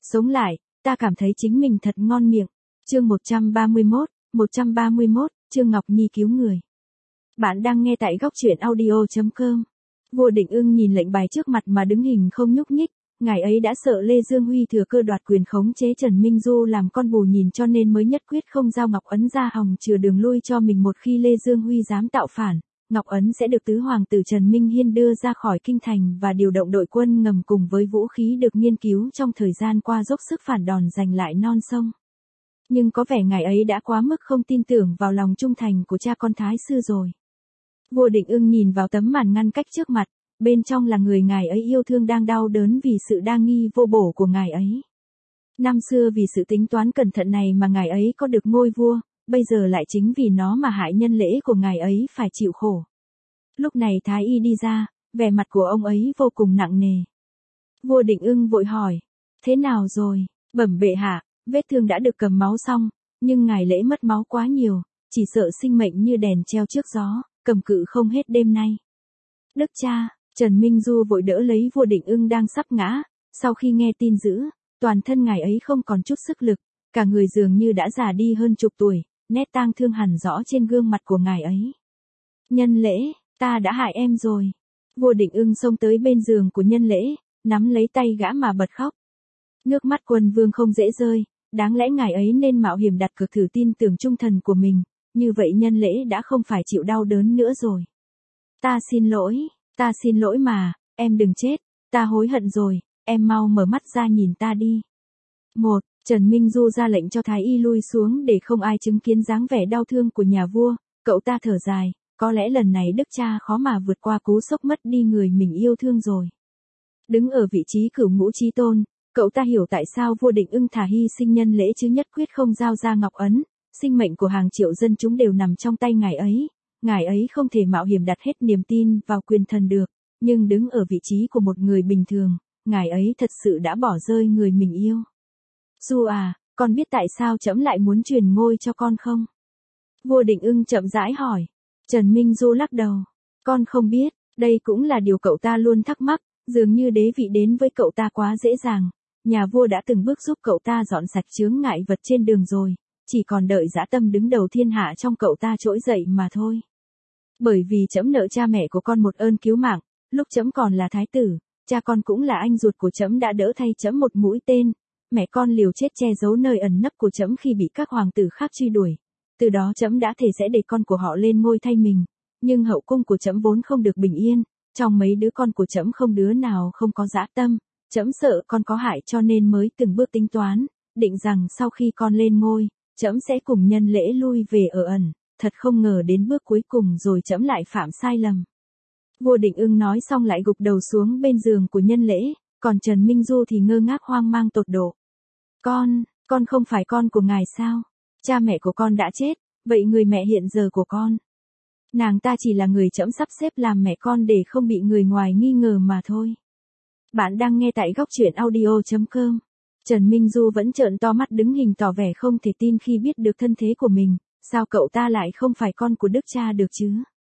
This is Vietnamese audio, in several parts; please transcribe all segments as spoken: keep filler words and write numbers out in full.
Sống lại, ta cảm thấy chính mình thật ngon miệng. Chương một trăm ba mươi mốt, một trăm ba mươi mốt, Trương Ngọc Nhi cứu người. Bạn đang nghe tại góc truyện audio chấm com. Vua Định Ưng nhìn lệnh bài trước mặt mà đứng hình không nhúc nhích, ngài ấy đã sợ Lê Dương Huy thừa cơ đoạt quyền khống chế Trần Minh Du làm con bù nhìn cho nên mới nhất quyết không giao Ngọc Ấn ra hòng chừa đường lui cho mình. Một khi Lê Dương Huy dám tạo phản, Ngọc Ấn sẽ được tứ hoàng tử Trần Minh Hiên đưa ra khỏi kinh thành và điều động đội quân ngầm cùng với vũ khí được nghiên cứu trong thời gian qua dốc sức phản đòn giành lại non sông. Nhưng có vẻ ngài ấy đã quá mức không tin tưởng vào lòng trung thành của cha con Thái sư rồi. Vua Định Ưng nhìn vào tấm màn ngăn cách trước mặt, bên trong là người ngài ấy yêu thương đang đau đớn vì sự đa nghi vô bổ của ngài ấy. Năm xưa vì sự tính toán cẩn thận này mà ngài ấy có được ngôi vua, bây giờ lại chính vì nó mà hại nhân lễ của ngài ấy phải chịu khổ. Lúc này Thái y đi ra, vẻ mặt của ông ấy vô cùng nặng nề. Vua Định Ưng vội hỏi, thế nào rồi? Bẩm bệ hạ, vết thương đã được cầm máu xong, nhưng ngài lễ mất máu quá nhiều, chỉ sợ sinh mệnh như đèn treo trước gió, cầm cự không hết đêm nay. Đức cha, Trần Minh Du vội đỡ lấy vua Định Ưng đang sắp ngã, sau khi nghe tin dữ, toàn thân ngài ấy không còn chút sức lực, cả người dường như đã già đi hơn chục tuổi, nét tang thương hằn rõ trên gương mặt của ngài ấy. Nhân lễ, ta đã hại em rồi. Vua Định Ưng xông tới bên giường của nhân lễ, nắm lấy tay gã mà bật khóc. Nước mắt quân vương không dễ rơi, đáng lẽ ngài ấy nên mạo hiểm đặt cược thử tin tưởng trung thần của mình, như vậy nhân lễ đã không phải chịu đau đớn nữa rồi. Ta xin lỗi, ta xin lỗi mà, em đừng chết, ta hối hận rồi, em mau mở mắt ra nhìn ta đi. Một, Trần Minh Du ra lệnh cho Thái y lui xuống để không ai chứng kiến dáng vẻ đau thương của nhà vua, cậu ta thở dài, có lẽ lần này đức cha khó mà vượt qua cú sốc mất đi người mình yêu thương rồi. Đứng ở vị trí cửu ngũ chí tôn, cậu ta hiểu tại sao vua Định Ưng thà hy sinh nhân lễ chứ nhất quyết không giao ra Ngọc Ấn, sinh mệnh của hàng triệu dân chúng đều nằm trong tay ngài ấy, ngài ấy không thể mạo hiểm đặt hết niềm tin vào quyền thần được, nhưng đứng ở vị trí của một người bình thường, ngài ấy thật sự đã bỏ rơi người mình yêu. Du à, con biết tại sao trẫm lại muốn truyền ngôi cho con không? Vua Định Ưng chậm rãi hỏi. Trần Minh Du lắc đầu. Con không biết, đây cũng là điều cậu ta luôn thắc mắc, dường như đế vị đến với cậu ta quá dễ dàng. Nhà vua đã từng bước giúp cậu ta dọn sạch chướng ngại vật trên đường rồi, chỉ còn đợi dã tâm đứng đầu thiên hạ trong cậu ta trỗi dậy mà thôi. Bởi vì trẫm nợ cha mẹ của con một ơn cứu mạng, lúc trẫm còn là thái tử, cha con cũng là anh ruột của trẫm đã đỡ thay trẫm một mũi tên, mẹ con liều chết che giấu nơi ẩn nấp của trẫm khi bị các hoàng tử khác truy đuổi. Từ đó trẫm đã thề sẽ để con của họ lên ngôi thay mình, nhưng hậu cung của trẫm vốn không được bình yên, trong mấy đứa con của trẫm không đứa nào không có dã tâm, trẫm sợ con có hại cho nên mới từng bước tính toán, định rằng sau khi con lên ngôi, trẫm sẽ cùng nhân lễ lui về ở ẩn, thật không ngờ đến bước cuối cùng rồi trẫm lại phạm sai lầm. Vua Định Ưng nói xong lại gục đầu xuống bên giường của nhân lễ, còn Trần Minh Du thì ngơ ngác hoang mang tột độ. Con, con không phải con của ngài sao? Cha mẹ của con đã chết, vậy người mẹ hiện giờ của con? Nàng ta chỉ là người trẫm sắp xếp làm mẹ con để không bị người ngoài nghi ngờ mà thôi. Bạn đang nghe tại góc truyện audio chấm com. Trần Minh Du vẫn trợn to mắt đứng hình tỏ vẻ không thể tin khi biết được thân thế của mình, sao cậu ta lại không phải con của đức cha được chứ?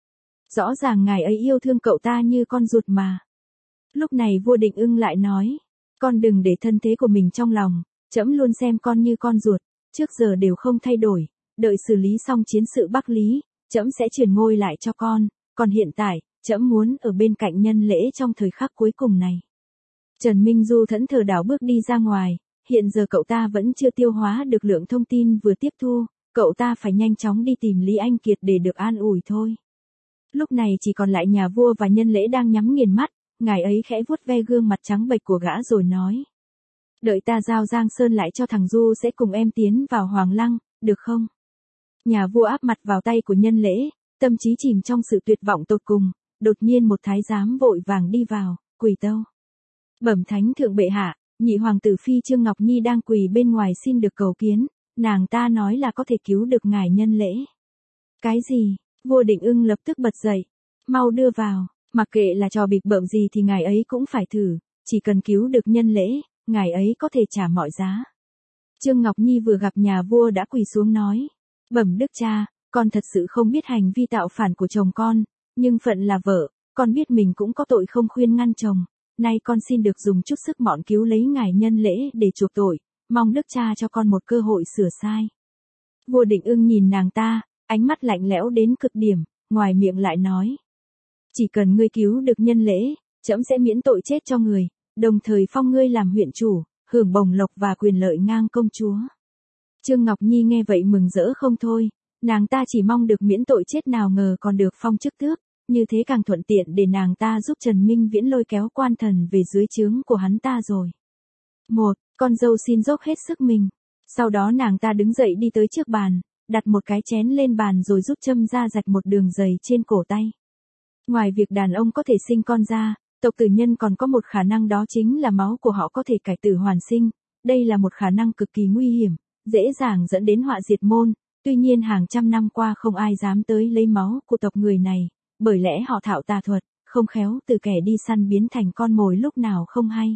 Rõ ràng ngài ấy yêu thương cậu ta như con ruột mà. Lúc này vua Định Ưng lại nói, con đừng để thân thế của mình trong lòng, trẫm luôn xem con như con ruột, trước giờ đều không thay đổi, đợi xử lý xong chiến sự Bắc Lý, trẫm sẽ truyền ngôi lại cho con, còn hiện tại, trẫm muốn ở bên cạnh nhân lễ trong thời khắc cuối cùng này. Trần Minh Du thẫn thờ đảo bước đi ra ngoài, hiện giờ cậu ta vẫn chưa tiêu hóa được lượng thông tin vừa tiếp thu, cậu ta phải nhanh chóng đi tìm Lý Anh Kiệt để được an ủi thôi. Lúc này chỉ còn lại nhà vua và nhân lễ đang nhắm nghiền mắt, ngài ấy khẽ vuốt ve gương mặt trắng bệch của gã rồi nói. Đợi ta giao Giang Sơn lại cho thằng Du sẽ cùng em tiến vào Hoàng Lăng, được không? Nhà vua áp mặt vào tay của nhân lễ, tâm trí chìm trong sự tuyệt vọng tột cùng, đột nhiên một thái giám vội vàng đi vào, quỳ tâu. Bẩm thánh thượng bệ hạ, nhị hoàng tử phi Trương Ngọc Nhi đang quỳ bên ngoài xin được cầu kiến, nàng ta nói là có thể cứu được ngài nhân lễ. Cái gì? Vua Định Ưng lập tức bật dậy, mau đưa vào, mặc kệ là trò bịp bợm gì thì ngài ấy cũng phải thử, chỉ cần cứu được nhân lễ, ngài ấy có thể trả mọi giá. Trương Ngọc Nhi vừa gặp nhà vua đã quỳ xuống nói, bẩm đức cha, con thật sự không biết hành vi tạo phản của chồng con, nhưng phận là vợ, con biết mình cũng có tội không khuyên ngăn chồng, nay con xin được dùng chút sức mọn cứu lấy ngài nhân lễ để chuộc tội, mong đức cha cho con một cơ hội sửa sai. Vua Định Ưng nhìn nàng ta, ánh mắt lạnh lẽo đến cực điểm, ngoài miệng lại nói. Chỉ cần ngươi cứu được nhân lễ, trẫm sẽ miễn tội chết cho người, đồng thời phong ngươi làm huyện chủ, hưởng bổng lộc và quyền lợi ngang công chúa. Trương Ngọc Nhi nghe vậy mừng rỡ không thôi, nàng ta chỉ mong được miễn tội chết nào ngờ còn được phong chức tước, như thế càng thuận tiện để nàng ta giúp Trần Minh Viễn lôi kéo quan thần về dưới trướng của hắn ta rồi. Một, con dâu xin dốc hết sức mình. Sau đó nàng ta đứng dậy đi tới trước bàn, đặt một cái chén lên bàn rồi rút châm ra rạch một đường dày trên cổ tay. Ngoài việc đàn ông có thể sinh con ra, tộc tử nhân còn có một khả năng, đó chính là máu của họ có thể cải tử hoàn sinh. Đây là một khả năng cực kỳ nguy hiểm, dễ dàng dẫn đến họa diệt môn. Tuy nhiên hàng trăm năm qua không ai dám tới lấy máu của tộc người này, bởi lẽ họ thạo tà thuật, không khéo từ kẻ đi săn biến thành con mồi lúc nào không hay.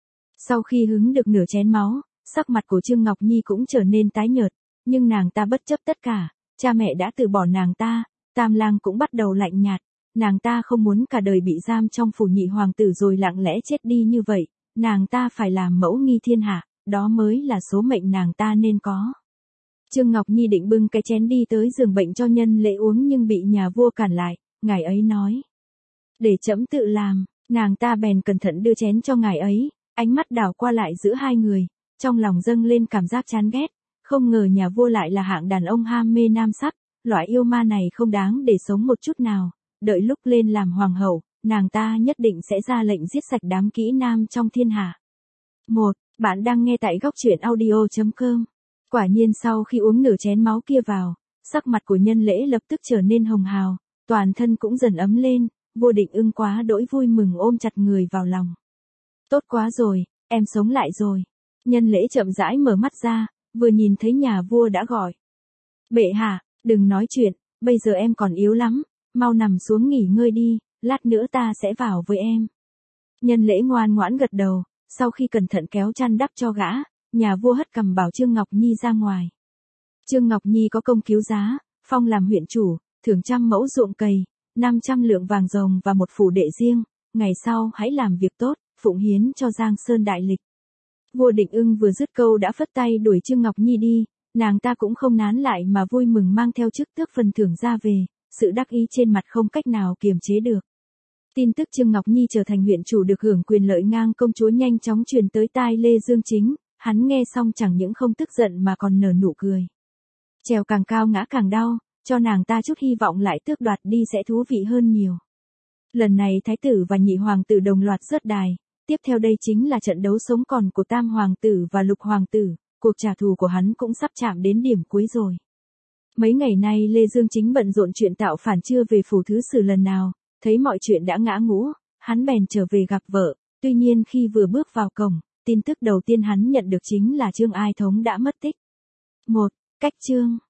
Sau khi hứng được nửa chén máu, sắc mặt của Trương Ngọc Nhi cũng trở nên tái nhợt, nhưng nàng ta bất chấp tất cả, cha mẹ đã từ bỏ nàng ta, Tam Lang cũng bắt đầu lạnh nhạt, nàng ta không muốn cả đời bị giam trong phủ nhị hoàng tử rồi lặng lẽ chết đi như vậy, nàng ta phải làm mẫu nghi thiên hạ, đó mới là số mệnh nàng ta nên có. Trương Ngọc Nhi định bưng cái chén đi tới giường bệnh cho nhân lễ uống nhưng bị nhà vua cản lại, ngài ấy nói. Để trẫm tự làm, nàng ta bèn cẩn thận đưa chén cho ngài ấy, ánh mắt đảo qua lại giữa hai người, trong lòng dâng lên cảm giác chán ghét, không ngờ nhà vua lại là hạng đàn ông ham mê nam sắc, loại yêu ma này không đáng để sống một chút nào, đợi lúc lên làm hoàng hậu, nàng ta nhất định sẽ ra lệnh giết sạch đám kỹ nam trong thiên hạ. Một, bạn đang nghe tại góc truyện audio chấm com. Quả nhiên sau khi uống nửa chén máu kia vào, sắc mặt của nhân lễ lập tức trở nên hồng hào, toàn thân cũng dần ấm lên, Vua Định Ưng quá đỗi vui mừng ôm chặt người vào lòng. Tốt quá rồi, em sống lại rồi. Nhân lễ chậm rãi mở mắt ra, vừa nhìn thấy nhà vua đã gọi. Bệ hạ, đừng nói chuyện, bây giờ em còn yếu lắm, mau nằm xuống nghỉ ngơi đi, lát nữa ta sẽ vào với em. Nhân lễ ngoan ngoãn gật đầu, sau khi cẩn thận kéo chăn đắp cho gã, nhà vua hất cằm bảo Trương Ngọc Nhi ra ngoài. Trương Ngọc Nhi có công cứu giá, phong làm huyện chủ, thưởng trăm mẫu ruộng cày, năm trăm lượng vàng rồng và một phủ đệ riêng, ngày sau hãy làm việc tốt, phụng hiến cho Giang Sơn đại lịch. Vua Định Ưng vừa dứt câu đã phất tay đuổi Trương Ngọc Nhi đi, nàng ta cũng không nán lại mà vui mừng mang theo chức tước phần thưởng ra về, sự đắc ý trên mặt không cách nào kiềm chế được. Tin tức Trương Ngọc Nhi trở thành huyện chủ được hưởng quyền lợi ngang công chúa nhanh chóng truyền tới tai Lê Dương Chính, hắn nghe xong chẳng những không tức giận mà còn nở nụ cười. Trèo càng cao ngã càng đau, cho nàng ta chút hy vọng lại tước đoạt đi sẽ thú vị hơn nhiều. Lần này thái tử và nhị hoàng tử đồng loạt rớt đài, tiếp theo đây chính là trận đấu sống còn của tam hoàng tử và lục hoàng tử, cuộc trả thù của hắn cũng sắp chạm đến điểm cuối rồi. Mấy ngày nay Lê Dương Chính bận rộn chuyện tạo phản chưa về phủ thứ sử lần nào, thấy mọi chuyện đã ngã ngũ, hắn bèn trở về gặp vợ, tuy nhiên khi vừa bước vào cổng, tin tức đầu tiên hắn nhận được chính là Trương Ai Thống đã mất tích. Một, cách chương